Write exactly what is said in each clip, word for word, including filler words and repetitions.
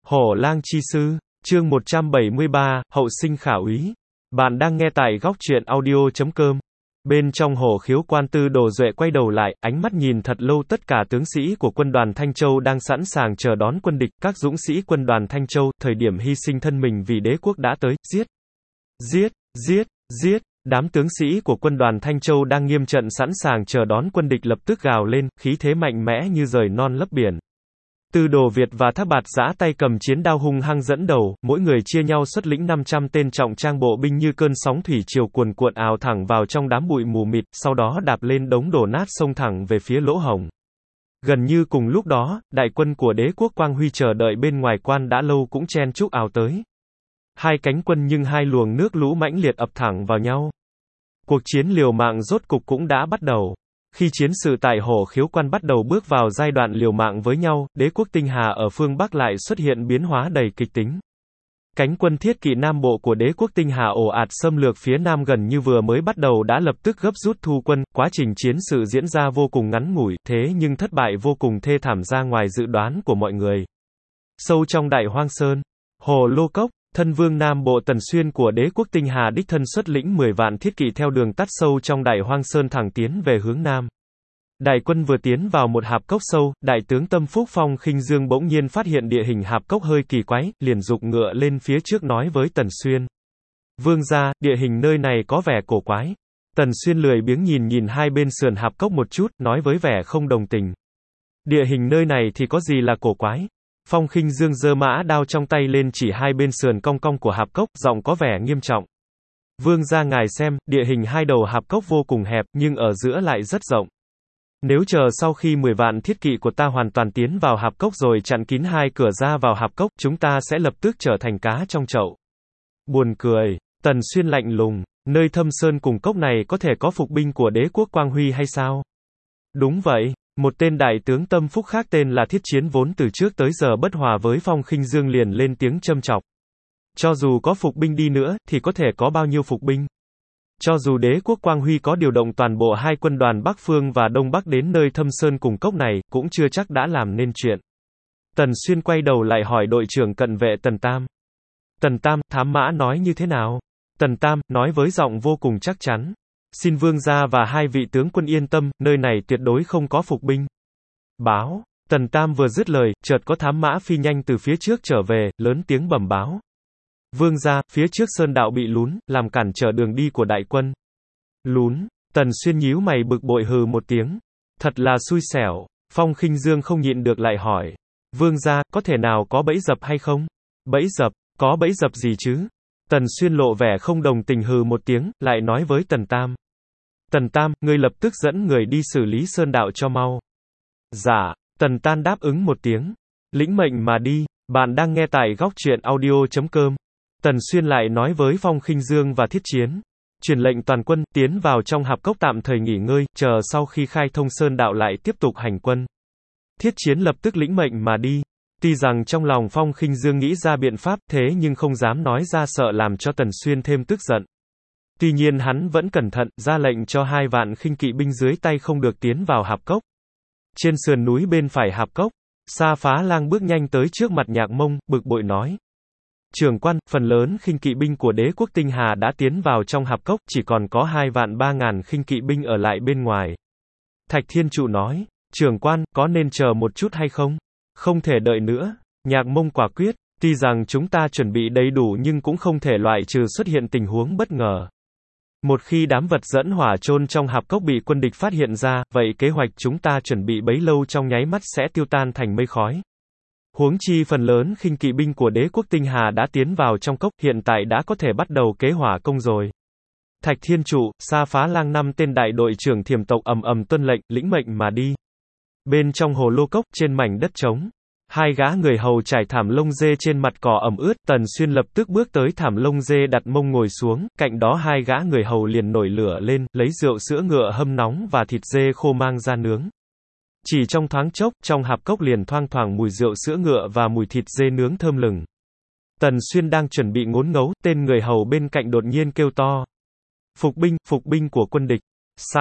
Hổ lang chi sư, chương một trăm bảy mươi ba, hậu sinh khả úy. Bạn đang nghe tại góc truyện audio chấm com. Bên trong Hổ Khiếu Quan, Tư Đồ Duệ quay đầu lại, ánh mắt nhìn thật lâu tất cả tướng sĩ của quân đoàn Thanh Châu đang sẵn sàng chờ đón quân địch. Các dũng sĩ quân đoàn Thanh Châu, thời điểm hy sinh thân mình vì đế quốc đã tới, giết, giết, giết, giết. Đám tướng sĩ của quân đoàn Thanh Châu đang nghiêm trận sẵn sàng chờ đón quân địch lập tức gào lên, khí thế mạnh mẽ như rời non lấp biển. Tư Đồ Việt và Thác Bạt giã tay cầm chiến đao hung hăng dẫn đầu, mỗi người chia nhau xuất lĩnh năm trăm tên trọng trang bộ binh như cơn sóng thủy triều cuồn cuộn ào thẳng vào trong đám bụi mù mịt, sau đó đạp lên đống đổ nát xông thẳng về phía lỗ hổng. Gần như cùng lúc đó, đại quân của đế quốc Quang Huy chờ đợi bên ngoài quan đã lâu cũng chen chúc ào tới. Hai cánh quân nhưng hai luồng nước lũ mãnh liệt ập thẳng vào nhau. Cuộc chiến liều mạng rốt cục cũng đã bắt đầu. Khi chiến sự tại Hổ Khiếu Quan bắt đầu bước vào giai đoạn liều mạng với nhau, đế quốc Tinh Hà ở phương Bắc lại xuất hiện biến hóa đầy kịch tính. Cánh quân thiết kỵ Nam Bộ của đế quốc Tinh Hà ồ ạt xâm lược phía Nam gần như vừa mới bắt đầu đã lập tức gấp rút thu quân, quá trình chiến sự diễn ra vô cùng ngắn ngủi, thế nhưng thất bại vô cùng thê thảm ra ngoài dự đoán của mọi người. Sâu trong Đại Hoang Sơn, Hồ Lô Cốc, thân vương Nam Bộ Tần Xuyên của đế quốc Tinh Hà đích thân xuất lĩnh mười vạn thiết kỵ theo đường tắt sâu trong Đại Hoang Sơn thẳng tiến về hướng Nam. Đại quân vừa tiến vào một hạp cốc sâu, đại tướng Tâm Phúc Phong Khinh Dương bỗng nhiên phát hiện địa hình hạp cốc hơi kỳ quái, liền giục ngựa lên phía trước nói với Tần Xuyên. Vương gia, địa hình nơi này có vẻ cổ quái. Tần Xuyên lười biếng nhìn nhìn hai bên sườn hạp cốc một chút, nói với vẻ không đồng tình. Địa hình nơi này thì có gì là cổ quái? Phong Khinh Dương giơ mã đao trong tay lên chỉ hai bên sườn cong cong của hạp cốc, giọng có vẻ nghiêm trọng. Vương gia ngài xem, địa hình hai đầu hạp cốc vô cùng hẹp, nhưng ở giữa lại rất rộng. Nếu chờ sau khi mười vạn thiết kỵ của ta hoàn toàn tiến vào hạp cốc rồi chặn kín hai cửa ra vào hạp cốc, chúng ta sẽ lập tức trở thành cá trong chậu. Buồn cười, Tần Xuyên lạnh lùng, nơi thâm sơn cùng cốc này có thể có phục binh của đế quốc Quang Huy hay sao? Đúng vậy. Một tên đại tướng Tâm Phúc khác tên là Thiết Chiến vốn từ trước tới giờ bất hòa với Phong Khinh Dương liền lên tiếng châm chọc. Cho dù có phục binh đi nữa, thì có thể có bao nhiêu phục binh? Cho dù đế quốc Quang Huy có điều động toàn bộ hai quân đoàn Bắc Phương và Đông Bắc đến nơi thâm sơn cùng cốc này, cũng chưa chắc đã làm nên chuyện. Tần Xuyên quay đầu lại hỏi đội trưởng cận vệ Tần Tam. Tần Tam, thám mã nói như thế nào? Tần Tam, nói với giọng vô cùng chắc chắn. Xin vương gia và hai vị tướng quân yên tâm, nơi này tuyệt đối không có phục binh. Báo. Tần Tam vừa dứt lời, chợt có thám mã phi nhanh từ phía trước trở về, lớn tiếng bẩm báo. Vương gia, phía trước sơn đạo bị lún, làm cản trở đường đi của đại quân. Lún. Tần Xuyên nhíu mày bực bội hừ một tiếng. Thật là xui xẻo. Phong Khinh Dương không nhịn được lại hỏi. Vương gia, có thể nào có bẫy dập hay không? Bẫy dập? Có bẫy dập gì chứ? Tần Xuyên lộ vẻ không đồng tình hừ một tiếng, lại nói với Tần Tam. Tần Tam, ngươi lập tức dẫn người đi xử lý sơn đạo cho mau. Dạ. Tần Tam đáp ứng một tiếng. Lĩnh mệnh mà đi. Bạn đang nghe tại góc truyện audio chấm com. Tần Xuyên lại nói với Phong Khinh Dương và Thiết Chiến. Truyền lệnh toàn quân, tiến vào trong hạp cốc tạm thời nghỉ ngơi, chờ sau khi khai thông sơn đạo lại tiếp tục hành quân. Thiết Chiến lập tức lĩnh mệnh mà đi. Tuy rằng trong lòng Phong Khinh Dương nghĩ ra biện pháp, thế nhưng không dám nói ra sợ làm cho Tần Xuyên thêm tức giận. Tuy nhiên hắn vẫn cẩn thận, ra lệnh cho hai vạn khinh kỵ binh dưới tay không được tiến vào hạp cốc. Trên sườn núi bên phải hạp cốc, Sa Phá Lang bước nhanh tới trước mặt Nhạc Mông, bực bội nói. Trưởng quan, phần lớn khinh kỵ binh của đế quốc Tinh Hà đã tiến vào trong hạp cốc, chỉ còn có hai vạn ba ngàn khinh kỵ binh ở lại bên ngoài. Thạch Thiên Trụ nói, trưởng quan, có nên chờ một chút hay không? Không thể đợi nữa. Nhạc Mông quả quyết, tuy rằng chúng ta chuẩn bị đầy đủ nhưng cũng không thể loại trừ xuất hiện tình huống bất ngờ. Một khi đám vật dẫn hỏa chôn trong hạp cốc bị quân địch phát hiện ra, vậy kế hoạch chúng ta chuẩn bị bấy lâu trong nháy mắt sẽ tiêu tan thành mây khói. Huống chi phần lớn khinh kỵ binh của đế quốc Tinh Hà đã tiến vào trong cốc, hiện tại đã có thể bắt đầu kế hỏa công rồi. Thạch Thiên Trụ, Sa Phá Lang năm tên đại đội trưởng thiềm tộc ầm ầm tuân lệnh, lĩnh mệnh mà đi. Bên trong hồ lô cốc, trên mảnh đất trống, hai gã người hầu trải thảm lông dê trên mặt cỏ ẩm ướt, Tần Xuyên lập tức bước tới thảm lông dê đặt mông ngồi xuống, cạnh đó hai gã người hầu liền nổi lửa lên, lấy rượu sữa ngựa hâm nóng và thịt dê khô mang ra nướng. Chỉ trong thoáng chốc, trong hạp cốc liền thoang thoảng mùi rượu sữa ngựa và mùi thịt dê nướng thơm lừng. Tần Xuyên đang chuẩn bị ngốn ngấu, tên người hầu bên cạnh đột nhiên kêu to. Phục binh, phục binh của quân địch. Sao?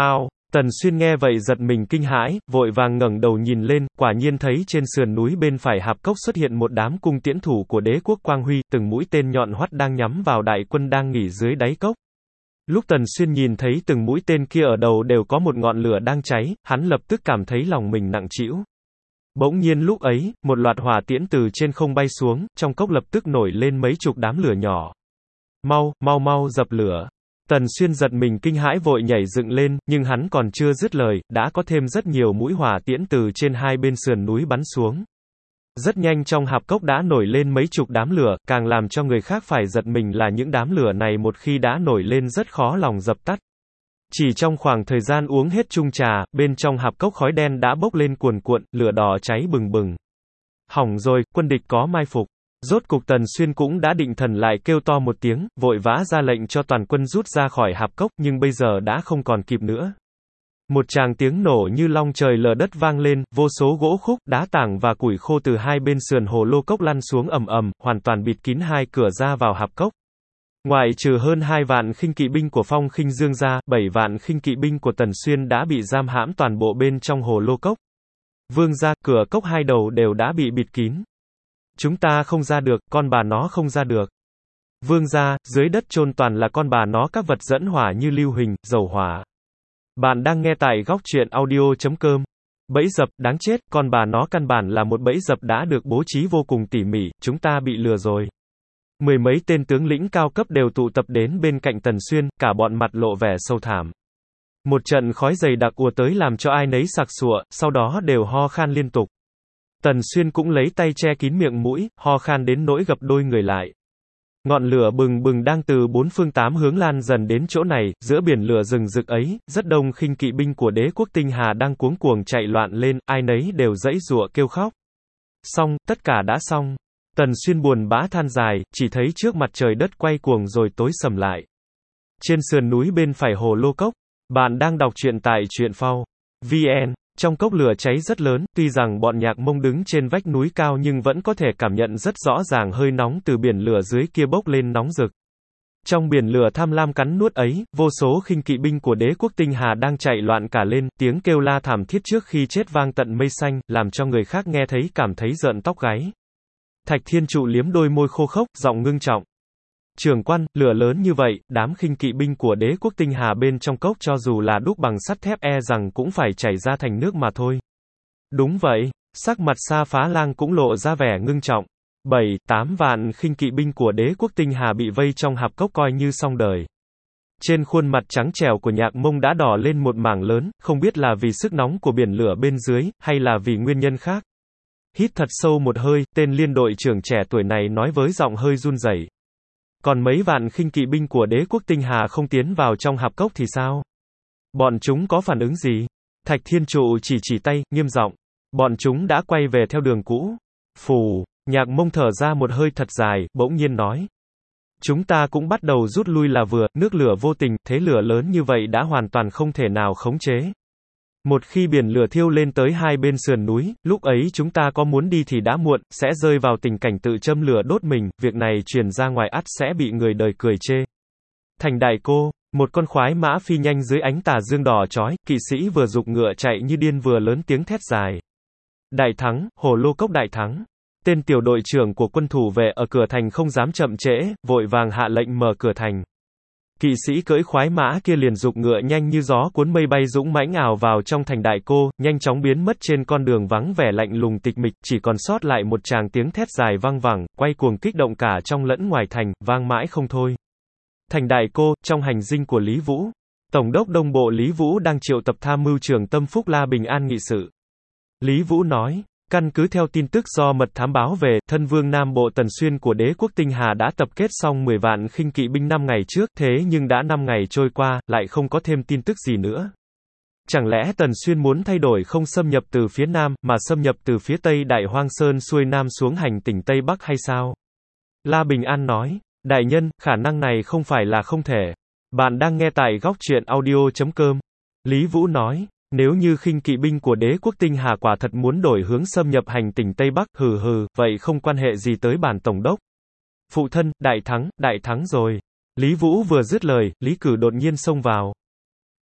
Tần Xuyên nghe vậy giật mình kinh hãi, vội vàng ngẩng đầu nhìn lên, quả nhiên thấy trên sườn núi bên phải hạp cốc xuất hiện một đám cung tiễn thủ của đế quốc Quang Huy, từng mũi tên nhọn hoắt đang nhắm vào đại quân đang nghỉ dưới đáy cốc. Lúc Tần Xuyên nhìn thấy từng mũi tên kia ở đầu đều có một ngọn lửa đang cháy, hắn lập tức cảm thấy lòng mình nặng trĩu. Bỗng nhiên lúc ấy, một loạt hỏa tiễn từ trên không bay xuống, trong cốc lập tức nổi lên mấy chục đám lửa nhỏ. Mau, mau mau dập lửa. Tần Xuyên giật mình kinh hãi vội nhảy dựng lên, nhưng hắn còn chưa dứt lời, đã có thêm rất nhiều mũi hỏa tiễn từ trên hai bên sườn núi bắn xuống. Rất nhanh trong hạp cốc đã nổi lên mấy chục đám lửa, càng làm cho người khác phải giật mình là những đám lửa này một khi đã nổi lên rất khó lòng dập tắt. Chỉ trong khoảng thời gian uống hết chung trà, bên trong hạp cốc khói đen đã bốc lên cuồn cuộn, lửa đỏ cháy bừng bừng. Hỏng rồi, quân địch có mai phục. Rốt cục Tần Xuyên cũng đã định thần lại kêu to một tiếng, vội vã ra lệnh cho toàn quân rút ra khỏi hạp cốc, nhưng bây giờ đã không còn kịp nữa. Một tràng tiếng nổ như long trời lở đất vang lên, vô số gỗ khúc, đá tảng và củi khô từ hai bên sườn hồ lô cốc lăn xuống ầm ầm, hoàn toàn bịt kín hai cửa ra vào hạp cốc. Ngoại trừ hơn hai vạn khinh kỵ binh của Phong Khinh Dương ra, bảy vạn khinh kỵ binh của Tần Xuyên đã bị giam hãm toàn bộ bên trong hồ lô cốc. Vương gia, cửa cốc hai đầu đều đã bị bịt kín. Chúng ta không ra được, con bà nó không ra được. Vương gia, dưới đất chôn toàn là con bà nó các vật dẫn hỏa như lưu huỳnh, dầu hỏa. Bạn đang nghe tại góc truyện audio chấm com. Bẫy dập, đáng chết, con bà nó căn bản là một bẫy dập đã được bố trí vô cùng tỉ mỉ, chúng ta bị lừa rồi. Mười mấy tên tướng lĩnh cao cấp đều tụ tập đến bên cạnh Tần Xuyên, cả bọn mặt lộ vẻ sâu thảm. Một trận khói dày đặc ùa tới làm cho ai nấy sặc sụa, sau đó đều ho khan liên tục. Tần Xuyên cũng lấy tay che kín miệng mũi, ho khan đến nỗi gập đôi người lại. Ngọn lửa bừng bừng đang từ bốn phương tám hướng lan dần đến chỗ này, giữa biển lửa rừng rực ấy, rất đông khinh kỵ binh của đế quốc Tinh Hà đang cuống cuồng chạy loạn lên, ai nấy đều giãy giụa kêu khóc. Xong, tất cả đã xong. Tần Xuyên buồn bã than dài, chỉ thấy trước mặt trời đất quay cuồng rồi tối sầm lại. Trên sườn núi bên phải hồ lô cốc, bạn đang đọc truyện tại truyện phao chấm vn. Trong cốc lửa cháy rất lớn, tuy rằng bọn Nhạc Mông đứng trên vách núi cao nhưng vẫn có thể cảm nhận rất rõ ràng hơi nóng từ biển lửa dưới kia bốc lên nóng rực. Trong biển lửa tham lam cắn nuốt ấy, vô số khinh kỵ binh của đế quốc Tinh Hà đang chạy loạn cả lên, tiếng kêu la thảm thiết trước khi chết vang tận mây xanh, làm cho người khác nghe thấy cảm thấy rợn tóc gáy. Thạch Thiên Trụ liếm đôi môi khô khốc, giọng ngưng trọng. Trưởng quan, lửa lớn như vậy, đám khinh kỵ binh của đế quốc Tinh Hà bên trong cốc cho dù là đúc bằng sắt thép e rằng cũng phải chảy ra thành nước mà thôi. Đúng vậy, sắc mặt Sa Phá Lang cũng lộ ra vẻ ngưng trọng. Bảy, tám vạn khinh kỵ binh của đế quốc Tinh Hà bị vây trong hạp cốc coi như xong đời. Trên khuôn mặt trắng trẻo của Nhạc Mông đã đỏ lên một mảng lớn, không biết là vì sức nóng của biển lửa bên dưới, hay là vì nguyên nhân khác. Hít thật sâu một hơi, tên liên đội trưởng trẻ tuổi này nói với giọng hơi run rẩy. Còn mấy vạn khinh kỵ binh của đế quốc Tinh Hà không tiến vào trong hạp cốc thì sao? Bọn chúng có phản ứng gì? Thạch Thiên Trụ chỉ chỉ tay, nghiêm giọng. Bọn chúng đã quay về theo đường cũ. Phù, Nhạc Mông thở ra một hơi thật dài, bỗng nhiên nói. Chúng ta cũng bắt đầu rút lui là vừa, nước lửa vô tình, thế lửa lớn như vậy đã hoàn toàn không thể nào khống chế. Một khi biển lửa thiêu lên tới hai bên sườn núi, lúc ấy chúng ta có muốn đi thì đã muộn, sẽ rơi vào tình cảnh tự châm lửa đốt mình, việc này truyền ra ngoài ắt sẽ bị người đời cười chê. Thành Đại Cô, một con khoái mã phi nhanh dưới ánh tà dương đỏ chói, kỵ sĩ vừa giục ngựa chạy như điên vừa lớn tiếng thét dài. Đại thắng, hồ lô cốc đại thắng. Tên tiểu đội trưởng của quân thủ vệ ở cửa thành không dám chậm trễ, vội vàng hạ lệnh mở cửa thành. Kỵ sĩ cưỡi khoái mã kia liền giục ngựa nhanh như gió cuốn mây bay dũng mãnh ào vào trong thành Đại Cô, nhanh chóng biến mất trên con đường vắng vẻ lạnh lùng tịch mịch, chỉ còn sót lại một tràng tiếng thét dài vang vẳng, quay cuồng kích động cả trong lẫn ngoài thành, vang mãi không thôi. Thành Đại Cô, trong hành dinh của Lý Vũ, Tổng đốc Đông Bộ Lý Vũ đang triệu tập tham mưu trưởng Tâm Phúc La Bình An nghị sự. Lý Vũ nói, căn cứ theo tin tức do mật thám báo về, thân vương Nam Bộ Tần Xuyên của đế quốc Tinh Hà đã tập kết xong mười vạn khinh kỵ binh năm ngày trước, thế nhưng đã năm ngày trôi qua, lại không có thêm tin tức gì nữa. Chẳng lẽ Tần Xuyên muốn thay đổi không xâm nhập từ phía Nam, mà xâm nhập từ phía Tây Đại Hoang Sơn xuôi Nam xuống hành tỉnh Tây Bắc hay sao? La Bình An nói, đại nhân, khả năng này không phải là không thể. Bạn đang nghe tại góc truyện audio chấm com. Lý Vũ nói, nếu như khinh kỵ binh của đế quốc Tinh Hà quả thật muốn đổi hướng xâm nhập hành tỉnh Tây Bắc, hừ hừ, vậy không quan hệ gì tới bản tổng đốc. Phụ thân, đại thắng, đại thắng rồi. Lý Vũ vừa dứt lời, Lý Cử đột nhiên xông vào.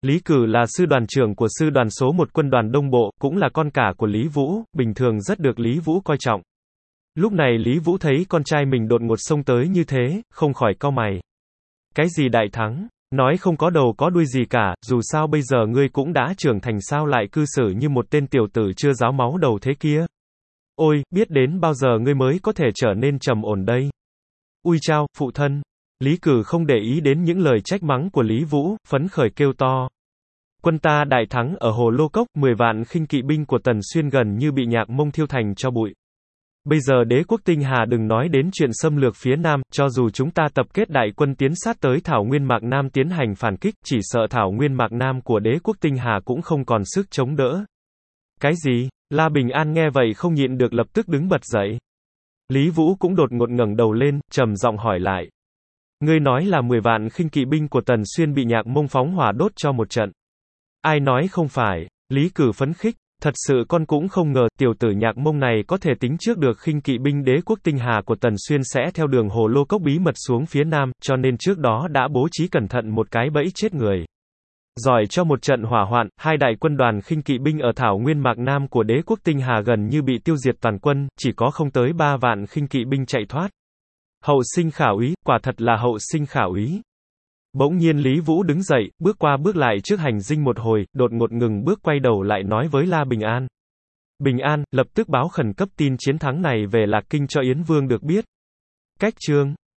Lý Cử là sư đoàn trưởng của sư đoàn số một quân đoàn Đông Bộ, cũng là con cả của Lý Vũ, bình thường rất được Lý Vũ coi trọng. Lúc này Lý Vũ thấy con trai mình đột ngột xông tới như thế, không khỏi cau mày. Cái gì đại thắng? Nói không có đầu có đuôi gì cả, dù sao bây giờ ngươi cũng đã trưởng thành sao lại cư xử như một tên tiểu tử chưa ráo máu đầu thế kia. Ôi, biết đến bao giờ ngươi mới có thể trở nên trầm ổn đây. Ui chao, phụ thân. Lý Cử không để ý đến những lời trách mắng của Lý Vũ, phấn khởi kêu to. Quân ta đại thắng ở Hồ Lô Cốc, mười vạn khinh kỵ binh của Tần Xuyên gần như bị Nhạc Mông thiêu thành cho bụi. Bây giờ đế quốc Tinh Hà đừng nói đến chuyện xâm lược phía Nam, cho dù chúng ta tập kết đại quân tiến sát tới Thảo Nguyên Mạc Nam tiến hành phản kích, chỉ sợ Thảo Nguyên Mạc Nam của đế quốc Tinh Hà cũng không còn sức chống đỡ. Cái gì? La Bình An nghe vậy không nhịn được lập tức đứng bật dậy. Lý Vũ cũng đột ngột ngẩng đầu lên, trầm giọng hỏi lại. Ngươi nói là mười vạn khinh kỵ binh của Tần Xuyên bị Nhạc Mông phóng hỏa đốt cho một trận. Ai nói không phải? Lý Cử phấn khích. Thật sự con cũng không ngờ, tiểu tử Nhạc Mông này có thể tính trước được khinh kỵ binh đế quốc Tinh Hà của Tần Xuyên sẽ theo đường Hồ Lô Cốc bí mật xuống phía Nam, cho nên trước đó đã bố trí cẩn thận một cái bẫy chết người. Giỏi cho một trận hỏa hoạn, hai đại quân đoàn khinh kỵ binh ở Thảo Nguyên Mạc Nam của đế quốc Tinh Hà gần như bị tiêu diệt toàn quân, chỉ có không tới ba vạn khinh kỵ binh chạy thoát. Hậu sinh khả úy, quả thật là hậu sinh khả úy. Bỗng nhiên Lý Vũ đứng dậy, bước qua bước lại trước hành dinh một hồi, đột ngột ngừng bước quay đầu lại nói với La Bình An. Bình An, lập tức báo khẩn cấp tin chiến thắng này về Lạc Kinh cho Yến Vương được biết. Cách chương